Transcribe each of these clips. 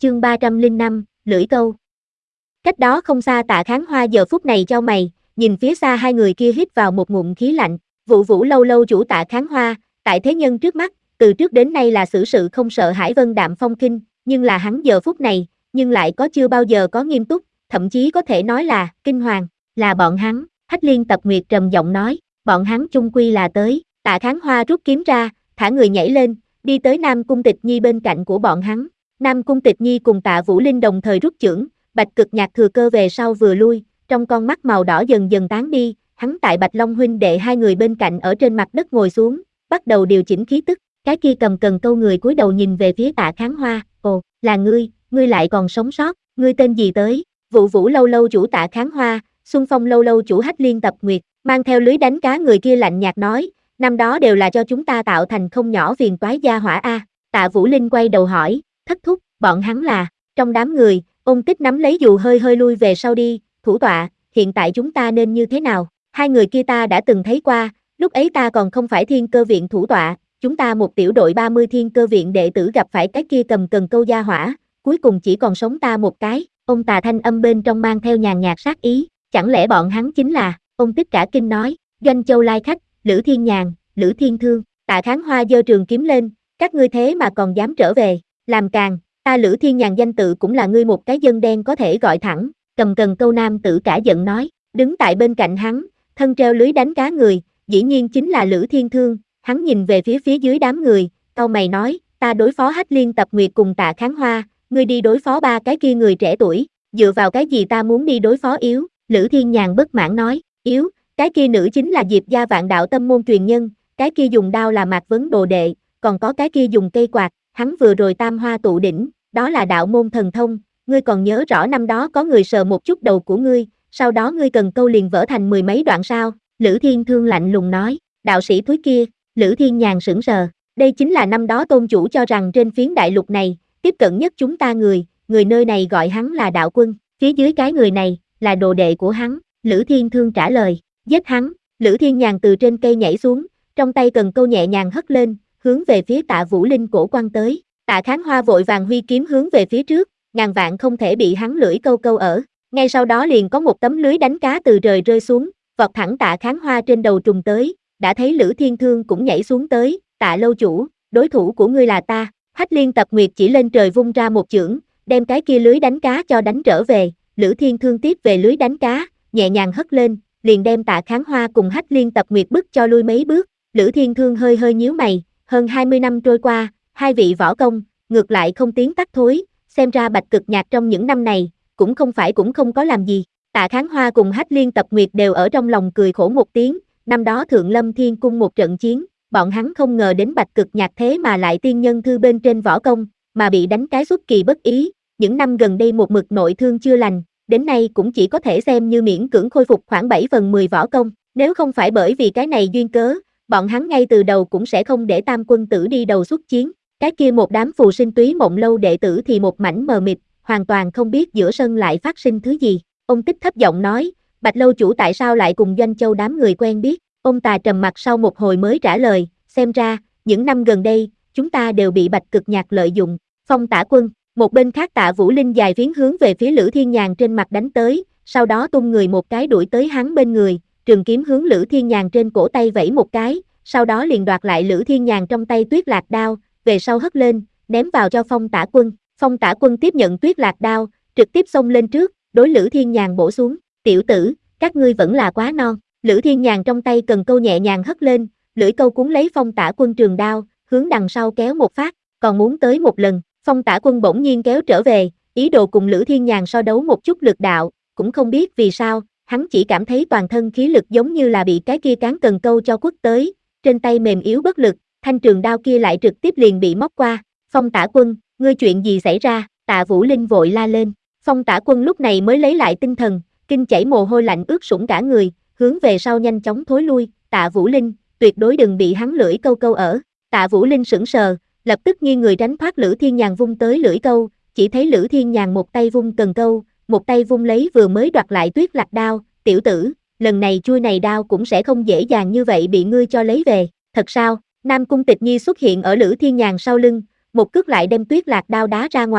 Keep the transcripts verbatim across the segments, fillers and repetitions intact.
chương ba trăm lẻ năm, lưỡi câu. Cách đó không xa Tạ Kháng Hoa giờ phút này chau mày, nhìn phía xa hai người kia hít vào một ngụm khí lạnh. Vụ Vũ lâu lâu chủ Tạ Kháng Hoa, tại thế nhân trước mắt, từ trước đến nay là xử sự không sợ hãi vân đạm phong khinh, nhưng là hắn giờ phút này, nhưng lại có chưa bao giờ có nghiêm túc, thậm chí có thể nói là kinh hoàng, là bọn hắn. Hách Liên Tập Nguyệt trầm giọng nói, bọn hắn chung quy là tới. Tạ Kháng Hoa rút kiếm ra, thả người nhảy lên, đi tới Nam Cung Tịch Nhi bên cạnh của bọn hắn. Nam Cung Tịch Nhi cùng Tạ Vũ Linh đồng thời rút chưởng, Bạch Cực Nhạc thừa cơ về sau vừa lui, trong con mắt màu đỏ dần dần tán đi, hắn tại Bạch Long huynh đệ hai người bên cạnh ở trên mặt đất ngồi xuống, bắt đầu điều chỉnh khí tức. Cái kia cầm cần câu người cúi đầu nhìn về phía Tạ Kháng Hoa, ồ, là ngươi, ngươi lại còn sống sót, ngươi tên gì tới? Vụ Vũ lâu lâu chủ Tạ Kháng Hoa, Xuân Phong lâu lâu chủ Hách Liên Tập Nguyệt, mang theo lưới đánh cá người kia lạnh nhạt nói, năm đó đều là cho chúng ta tạo thành không nhỏ phiền toái gia hỏa a. Tạ Vũ Linh quay đầu hỏi, thất thúc, bọn hắn là? Trong đám người, Ôn Tích nắm lấy dù hơi hơi lui về sau đi, thủ tọa, hiện tại chúng ta nên như thế nào? Hai người kia ta đã từng thấy qua, lúc ấy ta còn không phải Thiên Cơ viện thủ tọa, chúng ta một tiểu đội ba mươi Thiên Cơ viện đệ tử gặp phải cái kia cầm cần câu gia hỏa, cuối cùng chỉ còn sống ta một cái. Ông Tà thanh âm bên trong mang theo nhàn nhạt sát ý, chẳng lẽ bọn hắn chính là? Ông Tích cả kinh nói, Doanh Châu lai khách, Lữ Thiên Nhàn, Lữ Thiên Thương. Tạ Kháng Hoa giơ trường kiếm lên, các ngươi thế mà còn dám trở về, làm càn, ta Lữ Thiên Nhàn danh tự cũng là ngươi một cái dân đen có thể gọi thẳng. Cầm cần câu nam tử cả giận nói, đứng tại bên cạnh hắn, thân treo lưới đánh cá người, dĩ nhiên chính là Lữ Thiên Thương. Hắn nhìn về phía phía dưới đám người, cau mày nói, ta đối phó Hách Liên Tập Nguyệt cùng Tạ Kháng Hoa, ngươi đi đối phó ba cái kia người trẻ tuổi, dựa vào cái gì ta muốn đi đối phó yếu? Lữ Thiên Nhàn bất mãn nói, yếu, cái kia nữ chính là Diệp gia Vạn Đạo Tâm môn truyền nhân, cái kia dùng đao là Mạc Vấn đồ đệ, còn có cái kia dùng cây quạt, hắn vừa rồi tam hoa tụ đỉnh, đó là đạo môn thần thông, ngươi còn nhớ rõ năm đó có người sờ một chút đầu của ngươi, sau đó ngươi cần câu liền vỡ thành mười mấy đoạn sao? Lữ Thiên Thương lạnh lùng nói, đạo sĩ thúi kia. Lữ Thiên Nhàn sững sờ, đây chính là năm đó tôn chủ cho rằng trên phiến đại lục này, tiếp cận nhất chúng ta người, người nơi này gọi hắn là đạo quân, phía dưới cái người này, là đồ đệ của hắn. Lữ Thiên Thương trả lời, giết hắn. Lữ Thiên Nhàn từ trên cây nhảy xuống, trong tay cần câu nhẹ nhàng hất lên, hướng về phía Tạ Vũ Linh cổ quăng tới. Tạ Kháng Hoa vội vàng huy kiếm hướng về phía trước, ngàn vạn không thể bị hắn lưỡi câu câu ở. Ngay sau đó liền có một tấm lưới đánh cá từ trời rơi xuống, vọt thẳng Tạ Kháng Hoa trên đầu trùng tới. Đã thấy Lữ Thiên Thương cũng nhảy xuống tới, Tạ lâu chủ, đối thủ của ngươi là ta. Hách Liên Tập Nguyệt chỉ lên trời vung ra một chưởng, đem cái kia lưới đánh cá cho đánh trở về. Lữ Thiên Thương tiếp về lưới đánh cá, nhẹ nhàng hất lên, liền đem Tạ Kháng Hoa cùng Hách Liên Tập Nguyệt bức cho lui mấy bước. Lữ Thiên Thương hơi hơi nhíu mày, hơn hai mươi năm trôi qua, hai vị võ công, ngược lại không tiến tắt thối, xem ra Bạch Cực Nhạc trong những năm này, cũng không phải cũng không có làm gì. Tạ Kháng Hoa cùng Hách Liên Tập Nguyệt đều ở trong lòng cười khổ một tiếng, năm đó Thượng Lâm Thiên Cung một trận chiến, bọn hắn không ngờ đến Bạch Cực Nhạc thế mà lại tiên nhân thư bên trên võ công, mà bị đánh cái xuất kỳ bất ý, những năm gần đây một mực nội thương chưa lành, đến nay cũng chỉ có thể xem như miễn cưỡng khôi phục khoảng bảy phần mười võ công, nếu không phải bởi vì cái này duyên cớ, bọn hắn ngay từ đầu cũng sẽ không để Tam quân tử đi đầu xuất chiến, cái kia một đám phù sinh túy mộng lâu đệ tử thì một mảnh mờ mịt, hoàn toàn không biết giữa sân lại phát sinh thứ gì. Ông Tích thấp giọng nói, Bạch lâu chủ tại sao lại cùng Doanh Châu đám người quen biết? Ông Tà trầm mặt sau một hồi mới trả lời, xem ra, những năm gần đây, chúng ta đều bị Bạch Cực Nhạc lợi dụng. Phong Tả Quân, một bên khác Tạ Vũ Linh dài phiến hướng về phía Lữ Thiên Nhàn trên mặt đánh tới, sau đó tung người một cái đuổi tới hắn bên người, trường kiếm hướng Lữ Thiên Nhàn trên cổ tay vẫy một cái, sau đó liền đoạt lại Lữ Thiên Nhàn trong tay Tuyết Lạc đao, về sau hất lên, ném vào cho Phong Tả Quân. Phong Tả Quân tiếp nhận Tuyết Lạc đao, trực tiếp xông lên trước, đối Lữ Thiên Nhàn bổ xuống, tiểu tử, các ngươi vẫn là quá non. Lữ Thiên Nhàn trong tay cần câu nhẹ nhàng hất lên, lưỡi câu cuốn lấy Phong Tả Quân trường đao, hướng đằng sau kéo một phát, còn muốn tới một lần, Phong Tả Quân bỗng nhiên kéo trở về, ý đồ cùng Lữ Thiên Nhàn so đấu một chút lực đạo, cũng không biết vì sao, hắn chỉ cảm thấy toàn thân khí lực giống như là bị cái kia cán cần câu cho quất tới, trên tay mềm yếu bất lực, thanh trường đao kia lại trực tiếp liền bị móc qua. Phong Tả Quân, ngươi chuyện gì xảy ra? Tạ Vũ Linh vội la lên. Phong Tả Quân lúc này mới lấy lại tinh thần, kinh chảy mồ hôi lạnh ướt sũng cả người, hướng về sau nhanh chóng thối lui. Tạ Vũ Linh, tuyệt đối đừng bị hắn lưỡi câu câu ở. Tạ Vũ Linh sững sờ, lập tức nghiêng người tránh thoát Lữ Thiên Nhàn vung tới lưỡi câu, chỉ thấy Lữ Thiên Nhàn một tay vung cần câu, một tay vung lấy vừa mới đoạt lại Tuyết Lạc đao, tiểu tử, lần này chui này đao cũng sẽ không dễ dàng như vậy bị ngươi cho lấy về, thật sao? Nam Cung Tịch Nhi xuất hiện ở Lữ Thiên Nhàn sau lưng, một cước lại đem Tuyết Lạc đao đá ra ngoài,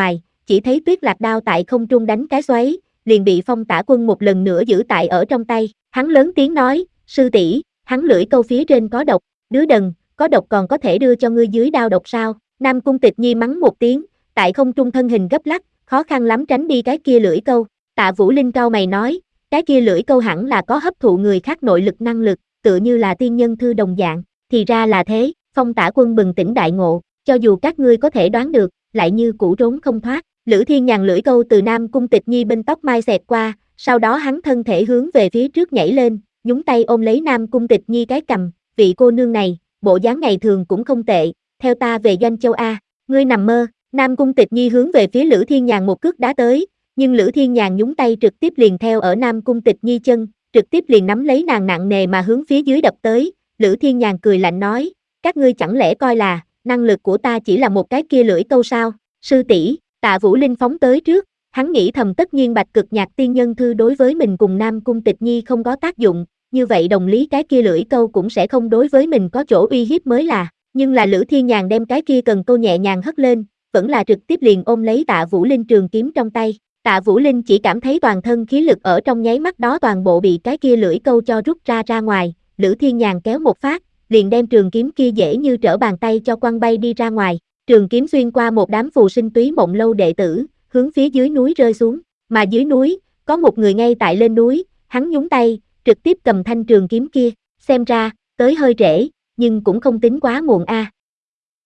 chỉ thấy Tuyết Lạc đao tại không trung đánh cái xoáy, liền bị Phong Tả Quân một lần nữa giữ tại ở trong tay. Hắn lớn tiếng nói, sư tỷ, hắn lưỡi câu phía trên có độc, đứa đần, có độc còn có thể đưa cho ngươi dưới đao độc sao? Nam Cung Tịch Nhi mắng một tiếng, tại không trung thân hình gấp lắc, khó khăn lắm tránh đi cái kia lưỡi câu. Tạ Vũ Linh cau mày nói, cái kia lưỡi câu hẳn là có hấp thụ người khác nội lực năng lực, tựa như là tiên nhân thư đồng dạng. Thì ra là thế, Phong Tả Quân bừng tỉnh đại ngộ, cho dù các ngươi có thể đoán được, lại như cũ trốn không thoát. Lữ Thiên Nhàn lưỡi câu từ Nam Cung Tịch Nhi bên tóc mai xẹt qua, sau đó hắn thân thể hướng về phía trước nhảy lên, nhúng tay ôm lấy Nam Cung Tịch Nhi cái cằm, vị cô nương này, bộ dáng ngày thường cũng không tệ, theo ta về Doanh Châu a. Ngươi nằm mơ. Nam Cung Tịch Nhi hướng về phía Lữ Thiên Nhàn một cước đá tới, nhưng Lữ Thiên Nhàn nhúng tay trực tiếp liền theo ở Nam Cung Tịch Nhi chân, trực tiếp liền nắm lấy nàng nặng nề mà hướng phía dưới đập tới. Lữ Thiên Nhàn cười lạnh nói, các ngươi chẳng lẽ coi là năng lực của ta chỉ là một cái kia lưỡi câu sao? Sư tỷ, Tạ Vũ Linh phóng tới trước, hắn nghĩ thầm tất nhiên Bạch Cực Nhạc tiên nhân thư đối với mình cùng Nam Cung Tịch Nhi không có tác dụng, như vậy đồng lý cái kia lưỡi câu cũng sẽ không đối với mình có chỗ uy hiếp mới là. Nhưng là Lữ Thiên Nhàn đem cái kia cần câu nhẹ nhàng hất lên, vẫn là trực tiếp liền ôm lấy Tạ Vũ Linh trường kiếm trong tay. Tạ Vũ Linh chỉ cảm thấy toàn thân khí lực ở trong nháy mắt đó toàn bộ bị cái kia lưỡi câu cho rút ra ra ngoài, Lữ Thiên Nhàn kéo một phát, liền đem trường kiếm kia dễ như trở bàn tay cho quăng bay đi ra ngoài. Trường kiếm xuyên qua một đám phù sinh túy mộng lâu đệ tử, hướng phía dưới núi rơi xuống, mà dưới núi, có một người ngay tại lên núi, hắn nhúng tay, trực tiếp cầm thanh trường kiếm kia, xem ra, tới hơi trễ, nhưng cũng không tính quá muộn a.